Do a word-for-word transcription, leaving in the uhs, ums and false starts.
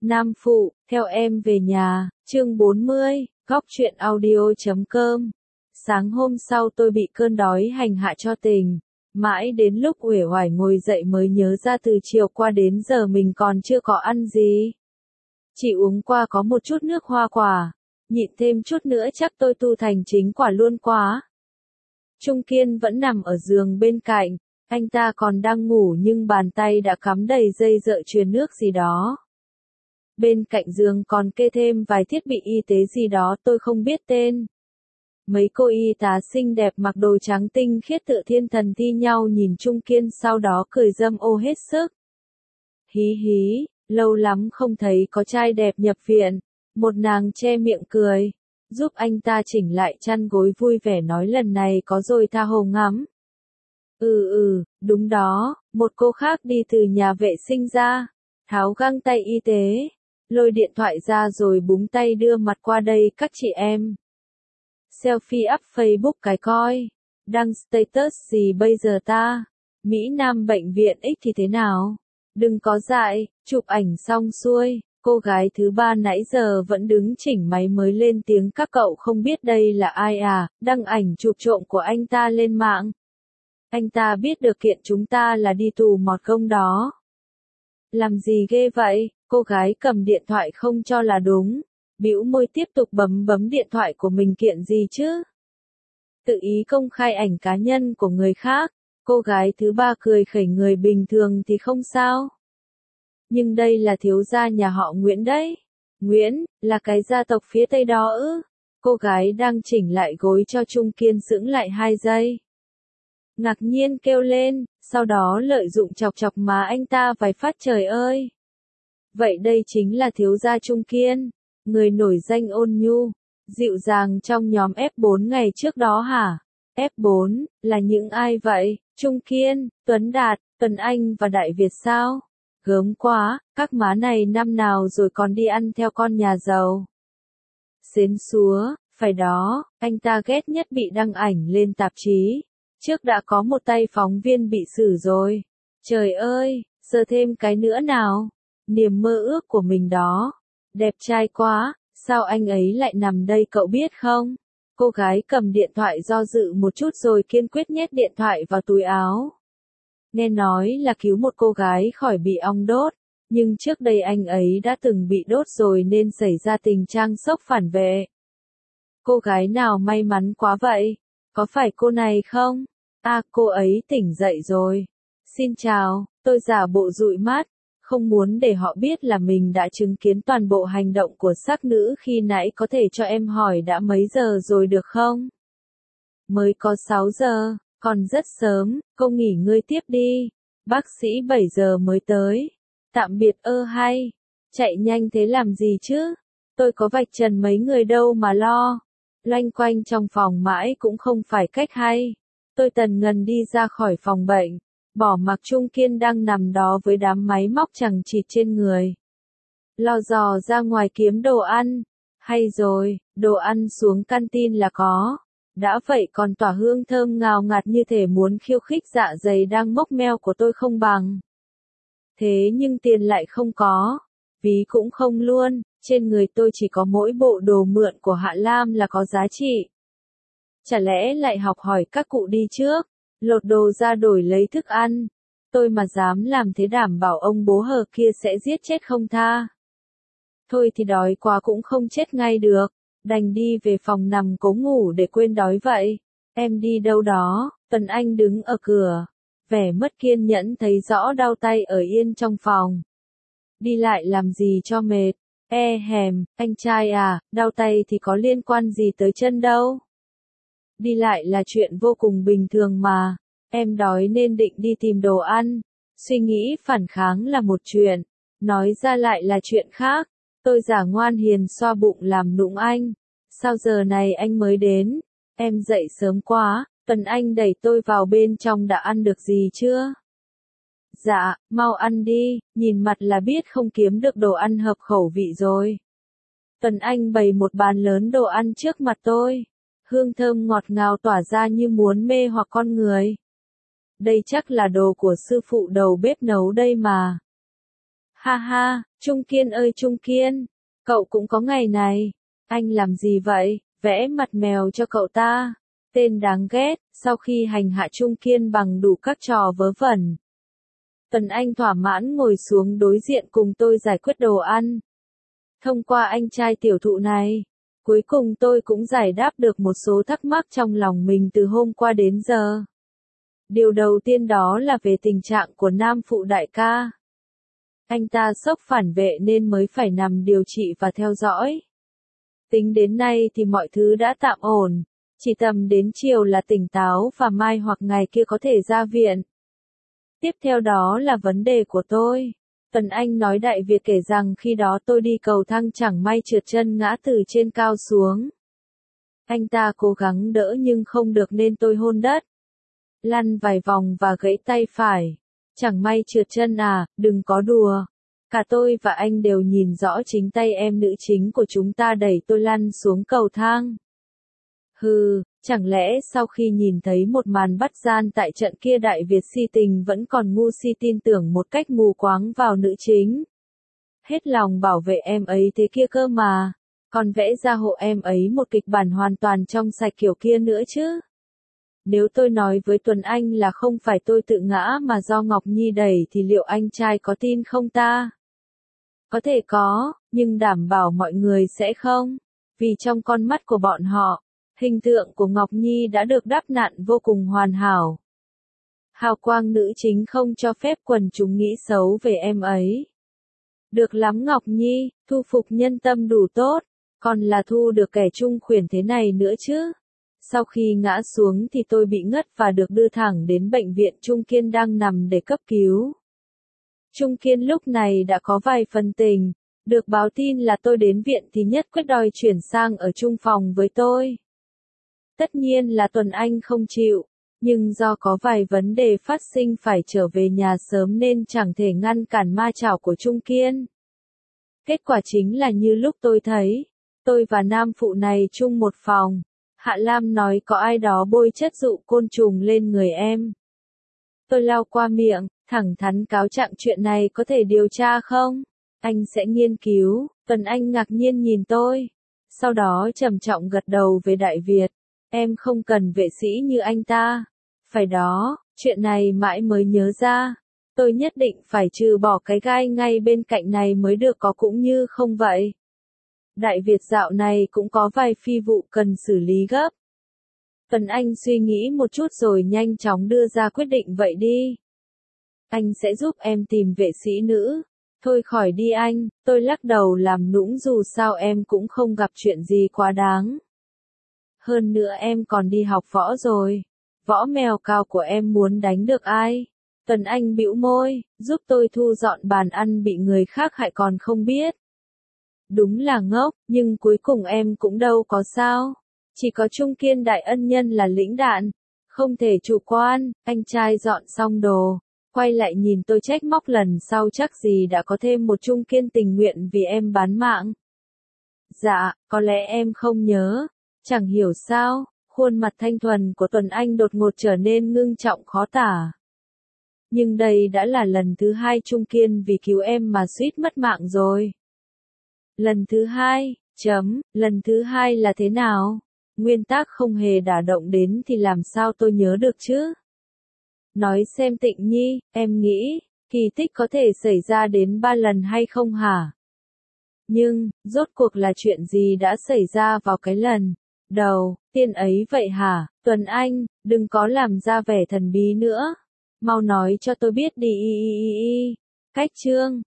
Nam Phụ, theo em về nhà, chương bốn mươi, góc truyện audio chấm com. Sáng hôm sau tôi bị cơn đói hành hạ cho tỉnh. Mãi đến lúc uể oải ngồi dậy mới nhớ ra từ chiều qua đến giờ mình còn chưa có ăn gì. Chỉ uống qua có một chút nước hoa quả. Nhịn thêm chút nữa chắc tôi tu thành chính quả luôn quá. Trung Kiên vẫn nằm ở giường bên cạnh. Anh ta còn đang ngủ nhưng bàn tay đã cắm đầy dây dợ truyền nước gì đó. Bên cạnh giường còn kê thêm vài thiết bị y tế gì đó tôi không biết tên. Mấy cô y tá xinh đẹp mặc đồ trắng tinh khiết tựa thiên thần thi nhau nhìn Trung Kiên sau đó cười dâm ô hết sức. Hí hí, lâu lắm không thấy có trai đẹp nhập viện. Một nàng che miệng cười, giúp anh ta chỉnh lại chăn gối vui vẻ nói lần này có rồi tha hồ ngắm. Ừ ừ, đúng đó, một cô khác đi từ nhà vệ sinh ra, tháo găng tay y tế, lôi điện thoại ra rồi búng tay đưa mặt qua đây các chị em. Selfie up Facebook cái coi, đăng status gì bây giờ ta, Mỹ Nam bệnh viện X thì thế nào, đừng có dại, chụp ảnh xong xuôi, cô gái thứ ba nãy giờ vẫn đứng chỉnh máy mới lên tiếng các cậu không biết đây là ai à, đăng ảnh chụp trộm của anh ta lên mạng. Anh ta biết được kiện chúng ta là đi tù mọt công đó. Làm gì ghê vậy, cô gái cầm điện thoại không cho là đúng, bĩu môi tiếp tục bấm bấm điện thoại của mình kiện gì chứ. Tự ý công khai ảnh cá nhân của người khác, cô gái thứ ba cười khẩy người bình thường thì không sao. Nhưng đây là thiếu gia nhà họ Nguyễn đấy. Nguyễn, là cái gia tộc phía Tây đó ư. Cô gái đang chỉnh lại gối cho Trung Kiên sững lại hai giây. Ngạc nhiên kêu lên, sau đó lợi dụng chọc chọc má anh ta vài phát trời ơi. Vậy đây chính là thiếu gia Trung Kiên, người nổi danh ôn nhu, dịu dàng trong nhóm ép bốn ngày trước đó hả? ép bốn, là những ai vậy? Trung Kiên, Tuấn Đạt, Tuấn Anh và Đại Việt sao? Gớm quá, các má này năm nào rồi còn đi ăn theo con nhà giàu. Xến xúa, phải đó, anh ta ghét nhất bị đăng ảnh lên tạp chí. Trước đã có một tay phóng viên bị xử rồi. Trời ơi, giờ thêm cái nữa nào. Niềm mơ ước của mình đó. Đẹp trai quá, sao anh ấy lại nằm đây cậu biết không? Cô gái cầm điện thoại do dự một chút rồi kiên quyết nhét điện thoại vào túi áo. Nghe nói là cứu một cô gái khỏi bị ong đốt, nhưng trước đây anh ấy đã từng bị đốt rồi nên xảy ra tình trạng sốc phản vệ. Cô gái nào may mắn quá vậy? Có phải cô này không? À, cô ấy tỉnh dậy rồi. Xin chào, tôi giả bộ dụi mắt, không muốn để họ biết là mình đã chứng kiến toàn bộ hành động của sắc nữ khi nãy. Có thể cho em hỏi đã mấy giờ rồi được không? Mới có sáu giờ, còn rất sớm, cô nghỉ ngơi tiếp đi. Bác sĩ bảy giờ mới tới. Tạm biệt ơ hay. Chạy nhanh thế làm gì chứ? Tôi có vạch trần mấy người đâu mà lo. Loanh quanh trong phòng mãi cũng không phải cách hay. Tôi tần ngần đi ra khỏi phòng bệnh, bỏ mặc Trung Kiên đang nằm đó với đám máy móc chằng chịt trên người. Lo dò ra ngoài kiếm đồ ăn. Hay rồi, đồ ăn xuống canteen là có. Đã vậy còn tỏa hương thơm ngào ngạt như thể muốn khiêu khích dạ dày đang mốc meo của tôi không bằng. Thế nhưng tiền lại không có. Ví cũng không luôn, trên người tôi chỉ có mỗi bộ đồ mượn của Hạ Lam là có giá trị. Chả lẽ lại học hỏi các cụ đi trước, lột đồ ra đổi lấy thức ăn. Tôi mà dám làm thế đảm bảo ông bố hờ kia sẽ giết chết không tha. Thôi thì đói quá cũng không chết ngay được, đành đi về phòng nằm cố ngủ để quên đói vậy. Em đi đâu đó? Tuấn Anh đứng ở cửa, vẻ mất kiên nhẫn thấy rõ đau tay ở yên trong phòng. Đi lại làm gì cho mệt? E hèm, anh trai à, đau tay thì có liên quan gì tới chân đâu. Đi lại là chuyện vô cùng bình thường mà. Em đói nên định đi tìm đồ ăn. Suy nghĩ phản kháng là một chuyện, nói ra lại là chuyện khác. Tôi giả ngoan hiền xoa bụng làm nũng anh. Sao giờ này anh mới đến? Em dậy sớm quá. Tuấn Anh đẩy tôi vào bên trong. Đã ăn được gì chưa? Dạ, mau ăn đi, nhìn mặt là biết không kiếm được đồ ăn hợp khẩu vị rồi. Tuấn Anh bày một bàn lớn đồ ăn trước mặt tôi. Hương thơm ngọt ngào tỏa ra như muốn mê hoặc con người. Đây chắc là đồ của sư phụ đầu bếp nấu đây mà. Ha ha, Trung Kiên ơi Trung Kiên, cậu cũng có ngày này. Anh làm gì vậy, vẽ mặt mèo cho cậu ta. Tên đáng ghét, sau khi hành hạ Trung Kiên bằng đủ các trò vớ vẩn. Tuấn Anh thỏa mãn ngồi xuống đối diện cùng tôi giải quyết đồ ăn. Thông qua anh trai tiểu thụ này, cuối cùng tôi cũng giải đáp được một số thắc mắc trong lòng mình từ hôm qua đến giờ. Điều đầu tiên đó là về tình trạng của nam phụ đại ca. Anh ta sốc phản vệ nên mới phải nằm điều trị và theo dõi. Tính đến nay thì mọi thứ đã tạm ổn, chỉ tầm đến chiều là tỉnh táo và mai hoặc ngày kia có thể ra viện. Tiếp theo đó là vấn đề của tôi. Tuấn Anh nói đại việc kể rằng khi đó tôi đi cầu thang chẳng may trượt chân ngã từ trên cao xuống. Anh ta cố gắng đỡ nhưng không được nên tôi hôn đất. Lăn vài vòng và gãy tay phải. Chẳng may trượt chân à, đừng có đùa. Cả tôi và anh đều nhìn rõ chính tay em nữ chính của chúng ta đẩy tôi lăn xuống cầu thang. Hừ, chẳng lẽ sau khi nhìn thấy một màn bắt gian tại trận kia Đại Việt si tình vẫn còn ngu si tin tưởng một cách mù quáng vào nữ chính. Hết lòng bảo vệ em ấy thế kia cơ mà, còn vẽ ra hộ em ấy một kịch bản hoàn toàn trong sạch kiểu kia nữa chứ. Nếu tôi nói với Tuấn Anh là không phải tôi tự ngã mà do Ngọc Nhi đẩy thì liệu anh trai có tin không ta? Có thể có, nhưng đảm bảo mọi người sẽ không. Vì trong con mắt của bọn họ, hình tượng của Ngọc Nhi đã được đắp nặn vô cùng hoàn hảo. Hào quang nữ chính không cho phép quần chúng nghĩ xấu về em ấy. Được lắm Ngọc Nhi, thu phục nhân tâm đủ tốt, còn là thu được kẻ trung khuyển thế này nữa chứ. Sau khi ngã xuống thì tôi bị ngất và được đưa thẳng đến bệnh viện Trung Kiên đang nằm để cấp cứu. Trung Kiên lúc này đã có vài phần tình, được báo tin là tôi đến viện thì nhất quyết đòi chuyển sang ở chung phòng với tôi. Tất nhiên là Tuấn Anh không chịu, nhưng do có vài vấn đề phát sinh phải trở về nhà sớm nên chẳng thể ngăn cản ma chảo của Trung Kiên. Kết quả chính là như lúc tôi thấy, tôi và nam phụ này chung một phòng. Hạ Lam nói có ai đó bôi chất dụ côn trùng lên người em. Tôi lau qua miệng, thẳng thắn cáo trạng chuyện này có thể điều tra không? Anh sẽ nghiên cứu. Tuấn Anh ngạc nhiên nhìn tôi. Sau đó trầm trọng gật đầu về Đại Việt. Em không cần vệ sĩ như anh ta. Phải đó, chuyện này mãi mới nhớ ra. Tôi nhất định phải trừ bỏ cái gai ngay bên cạnh này mới được có cũng như không vậy. Đại Việt dạo này cũng có vài phi vụ cần xử lý gấp. Tuấn Anh suy nghĩ một chút rồi nhanh chóng đưa ra quyết định vậy đi. Anh sẽ giúp em tìm vệ sĩ nữ. Thôi khỏi đi anh, tôi lắc đầu làm nũng dù sao em cũng không gặp chuyện gì quá đáng. Hơn nữa em còn đi học võ rồi. Võ mèo cao của em muốn đánh được ai? Tuấn Anh bĩu môi, giúp tôi thu dọn bàn ăn bị người khác hại còn không biết. Đúng là ngốc, nhưng cuối cùng em cũng đâu có sao. Chỉ có Trung Kiên đại ân nhân là lĩnh đạn. Không thể chủ quan, anh trai dọn xong đồ. Quay lại nhìn tôi trách móc lần sau chắc gì đã có thêm một Trung Kiên tình nguyện vì em bán mạng. Dạ, có lẽ em không nhớ. Chẳng hiểu sao, khuôn mặt thanh thuần của Tuấn Anh đột ngột trở nên ngưng trọng khó tả. Nhưng đây đã là lần thứ hai Trung Kiên vì cứu em mà suýt mất mạng rồi. Lần thứ hai, chấm, lần thứ hai là thế nào? Nguyên tắc không hề đả động đến thì làm sao tôi nhớ được chứ? Nói xem Tịnh Nhi, em nghĩ, kỳ tích có thể xảy ra đến ba lần hay không hả? Nhưng, rốt cuộc là chuyện gì đã xảy ra vào cái lần đầu tiên ấy vậy hả? Tuấn Anh, đừng có làm ra vẻ thần bí nữa. Mau nói cho tôi biết đi. Cách chương